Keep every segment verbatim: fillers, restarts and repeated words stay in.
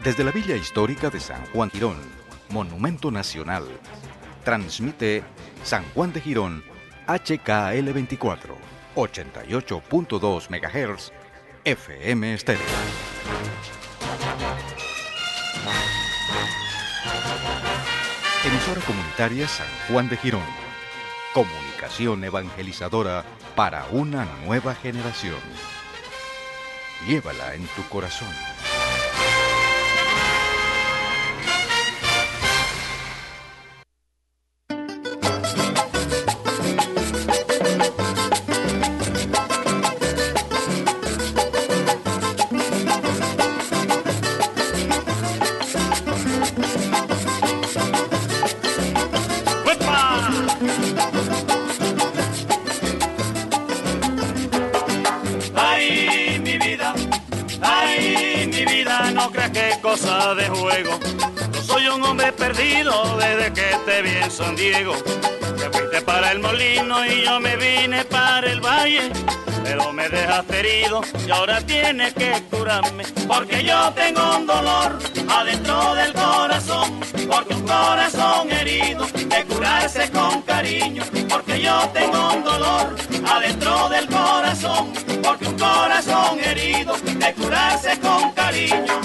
Desde la Villa Histórica de San Juan Girón, Monumento Nacional, transmite San Juan de Girón, H K L veinticuatro, ochenta y ocho punto dos megahertz, F M estéreo. Emisora comunitaria San Juan de Girón. Comunicación evangelizadora para una nueva generación. Llévala en tu corazón. Cosa de juego. Yo soy un hombre perdido desde que te vi en San Diego. Te fuiste para el molino y yo me vine para el valle, pero me dejaste herido y ahora tienes que curarme, porque yo tengo un dolor adentro del corazón, porque un corazón herido de curarse con cariño, porque yo tengo un dolor adentro del corazón, porque un corazón herido de curarse con cariño.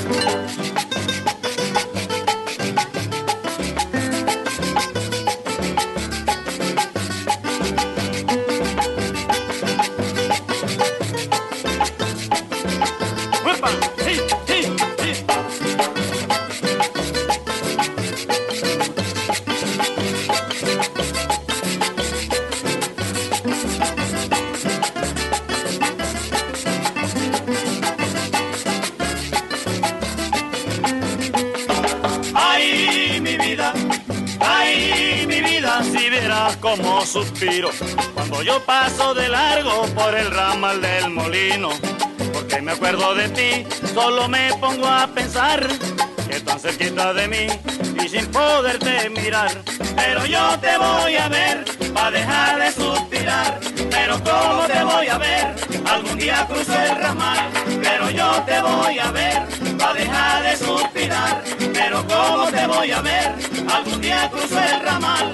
Como suspiro cuando yo paso de largo por el ramal del molino, porque me acuerdo de ti, solo me pongo a pensar que tan cerquita de mí y sin poderte mirar, pero yo te voy a ver pa' dejar de suspirar, pero cómo te voy a ver, algún día cruzo el ramal, pero yo te voy a ver pa' dejar de suspirar, pero cómo te voy a ver, algún día cruzo el ramal.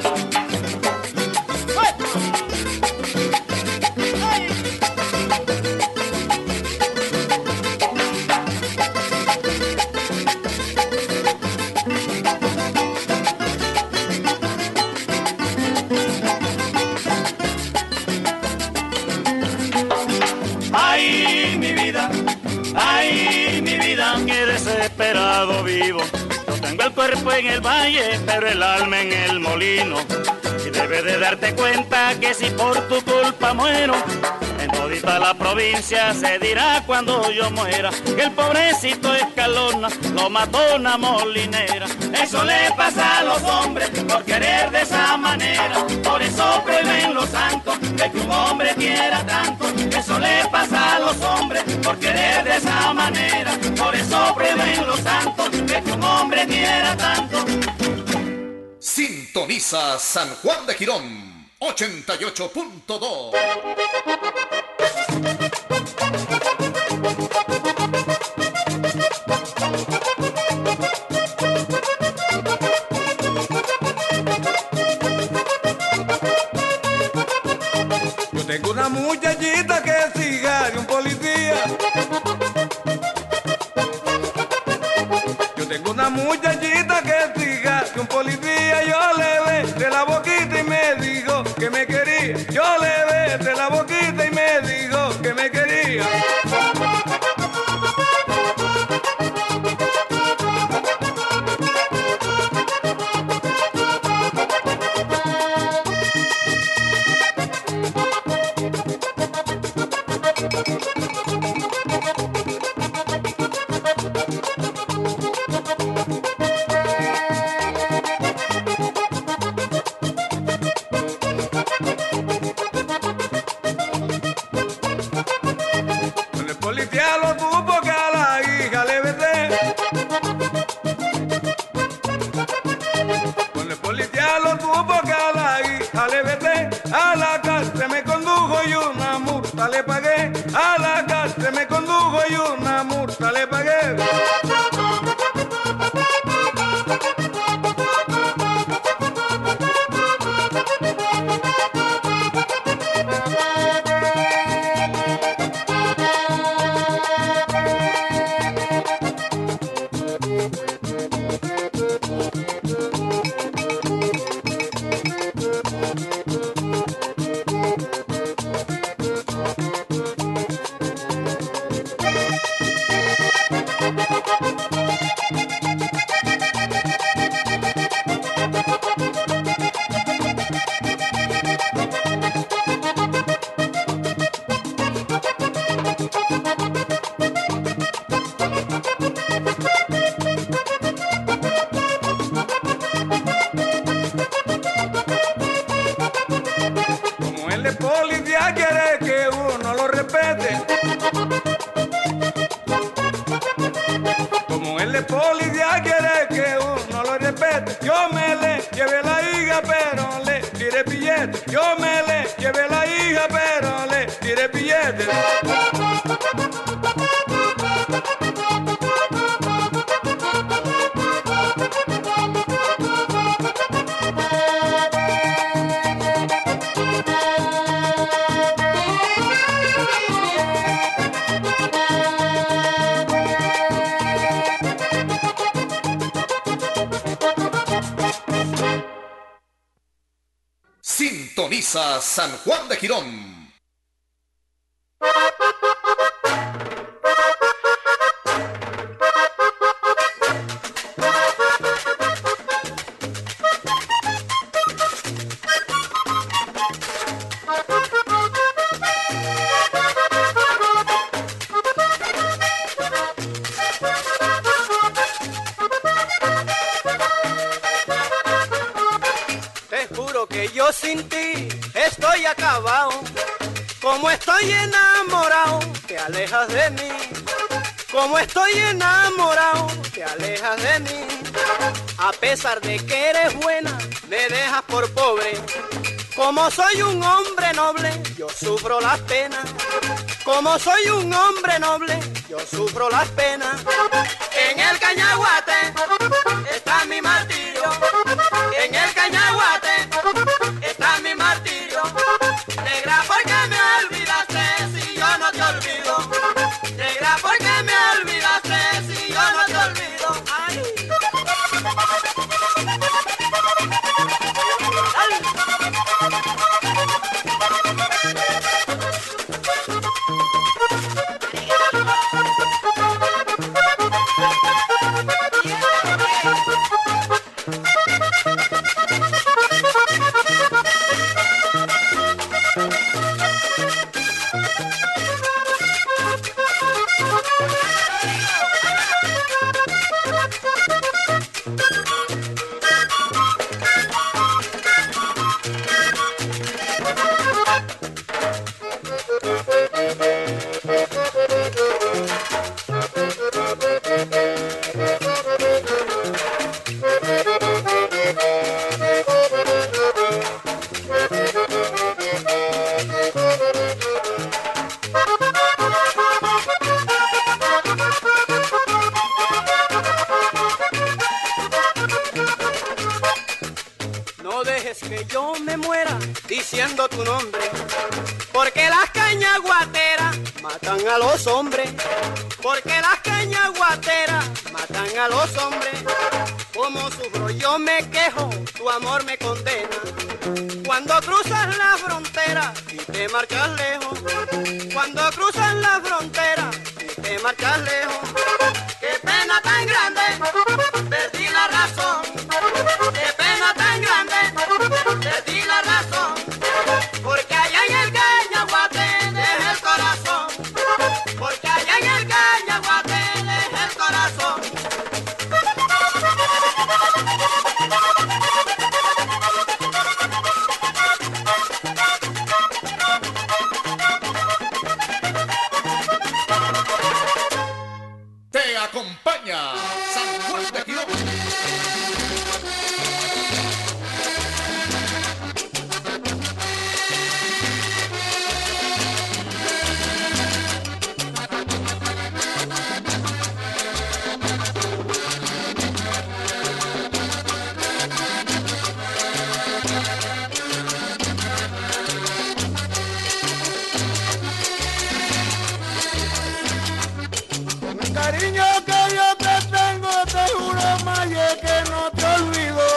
Ay, mi vida, ay, mi vida, qué desesperado vivo. Yo tengo el cuerpo en el valle, pero el alma en el molino. Y debes de darte cuenta que si por tu culpa muero, en todita la provincia se dirá cuando yo muera que el pobrecito Escalona lo mató una molinera. Eso le pasa a los hombres por querer de esa manera, por eso prohíben los santos de que un hombre quiera tanto. Eso le pasa a los hombres por querer de esa manera, por eso prohíben los santos de que un hombre quiera tanto. Sintoniza San Juan de Girón, ochenta y ocho punto dos. Yo tengo una muchachita que es hija de un policía. Yo tengo una muchachita que es hija de un policía. Yo le besé la boquita y me dijo que me quería. Yo le besé la boquita y me dijo que me quería. Yo me le llevé la hija, pero le tiré billetes. Sintoniza San Juan de Girón. Yo sin ti estoy acabado, como estoy enamorado, te alejas de mí. Como estoy enamorado, te alejas de mí. A pesar de que eres buena, me dejas por pobre. Como soy un hombre noble, yo sufro las penas. Como soy un hombre noble, yo sufro las penas. En el cañaguate está mi martirio. En el cañaguate está mi martirio. Negra, ¿por qué me olvidaste si yo no te olvido? Negra, ¿por qué me olvidaste si yo no te olvido? Ay. Que yo me muera diciendo tu nombre, porque las cañaguateras matan a los hombres, porque las cañaguateras matan a los hombres. Como sufro yo me quejo, tu amor me condena. Cuando cruzas la frontera y te marchas lejos, cuando cruzas la frontera y te marchas lejos. Qué pena tan grande, perdí la razón. Qué pena tan grande, perdí la razón. Porque allá en el cañaguate dejé el corazón. Porque allá en el cañaguate dejé el corazón. Te acompaña San Juan de Girón. Cariño que yo te tengo, te juro, Maye, que no te olvido.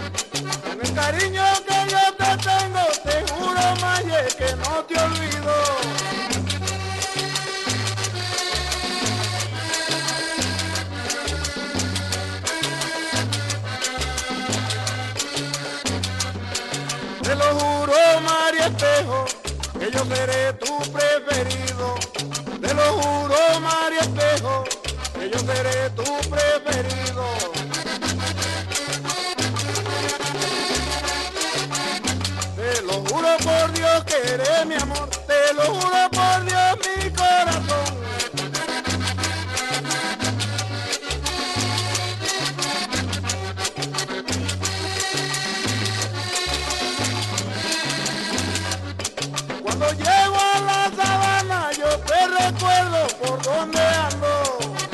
Con el cariño que yo te tengo, te juro, Maye, que no te olvido. que yo seré tu preferido. Te lo juro, María Espejo, que yo seré tu preferido. Te lo juro por Dios que eres mi amor, te lo juro por Dios mi corazón. Cuando llego a la sabana yo te recuerdo por donde ando.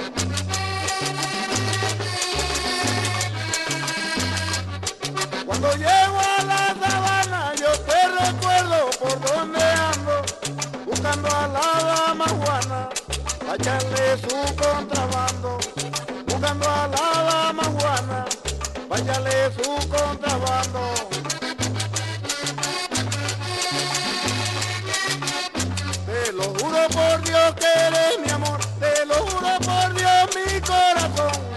Cuando llego a la sabana yo te recuerdo por donde ando, buscando a la dama Juana, pa' echarle su contrabando, buscando a la dama Juana, pa' echarle su contrabando. Te lo juro por Dios que eres mi amor, te lo juro por Dios mi corazón.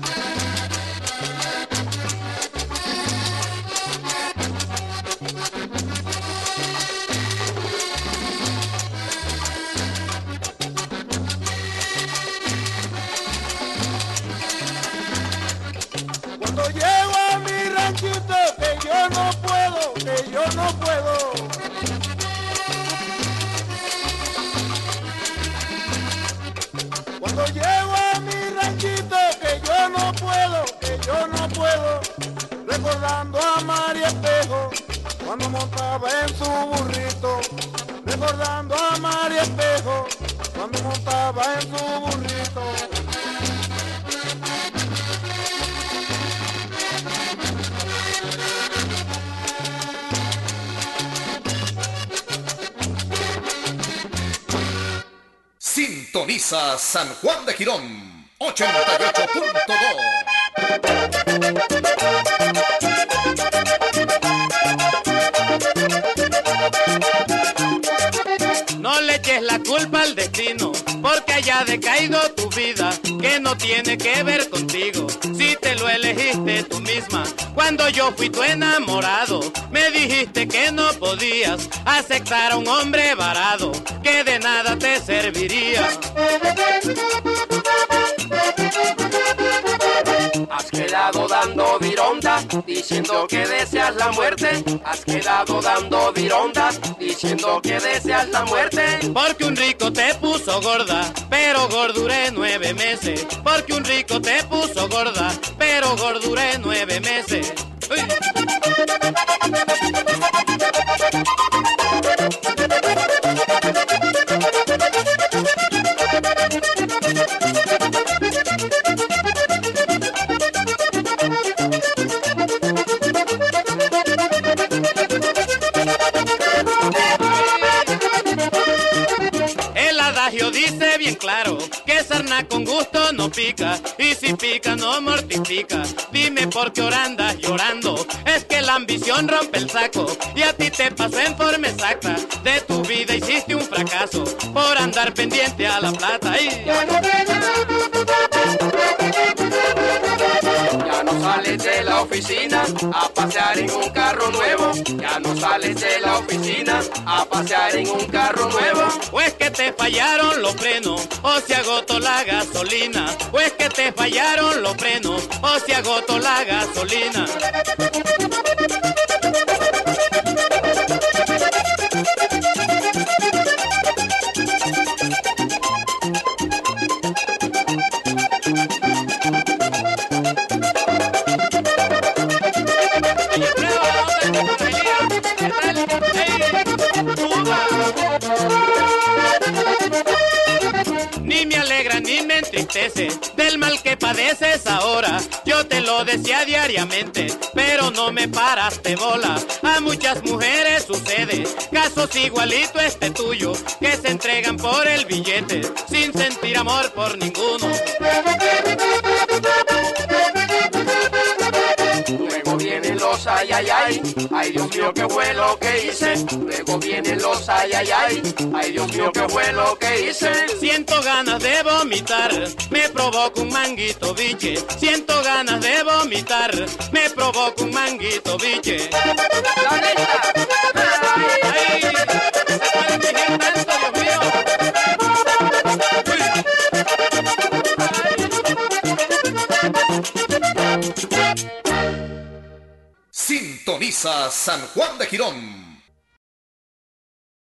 Cuando llego a mi ranchito que yo no puedo, que yo no puedo. Cuando llego a mi ranchito que yo no puedo, que yo no puedo, recordando a María Espejo cuando montaba en su burrito, recordando a María Espejo cuando montaba en su burrito. Sintoniza San Juan de Girón ochenta y ocho punto dos. No le eches la culpa al destino, porque haya decaído tu vida, que no tiene que ver contigo, si te lo elegiste tú misma. Cuando yo fui tu enamorado, me dijiste que no podías aceptar a un hombre varado, que de nada te serviría. Has quedado dando virondas, diciendo que deseas la muerte. Has quedado dando virondas, diciendo que deseas la muerte. Porque un rico te puso gorda, pero gorduré nueve meses. Porque un rico te puso gorda, pero gorduré nueve meses. ¡Uy! Dice bien claro que sarna con gusto no pica, y si pica no mortifica. Dime por qué ahora andas llorando, es que la ambición rompe el saco, y a ti te pasó en forma exacta. De tu vida hiciste un fracaso por andar pendiente a la plata. ¡Ay! Ya no sales de la oficina a pasear en un carro nuevo. Ya no sales de la oficina a pasear en un carro nuevo. O es que te fallaron los frenos, o se agotó la gasolina. O es que te fallaron los frenos, o se agotó la gasolina. Ni me alegra ni me entristece del mal que padeces ahora. Yo te lo decía diariamente, pero no me paraste bola. A muchas mujeres sucede casos igualito a este tuyo, que se entregan por el billete sin sentir amor por ninguno. Luego vienen los ay, ay, ay, ay Dios mío, qué fue lo que hice. Luego vienen los ay, ay, ay, ay Dios mío, qué fue lo que hice. Siento ganas de vomitar, me provoca un manguito biche. Siento ganas de vomitar, me provoca un manguito biche. La neta. Ay, Viva San Juan de Girón.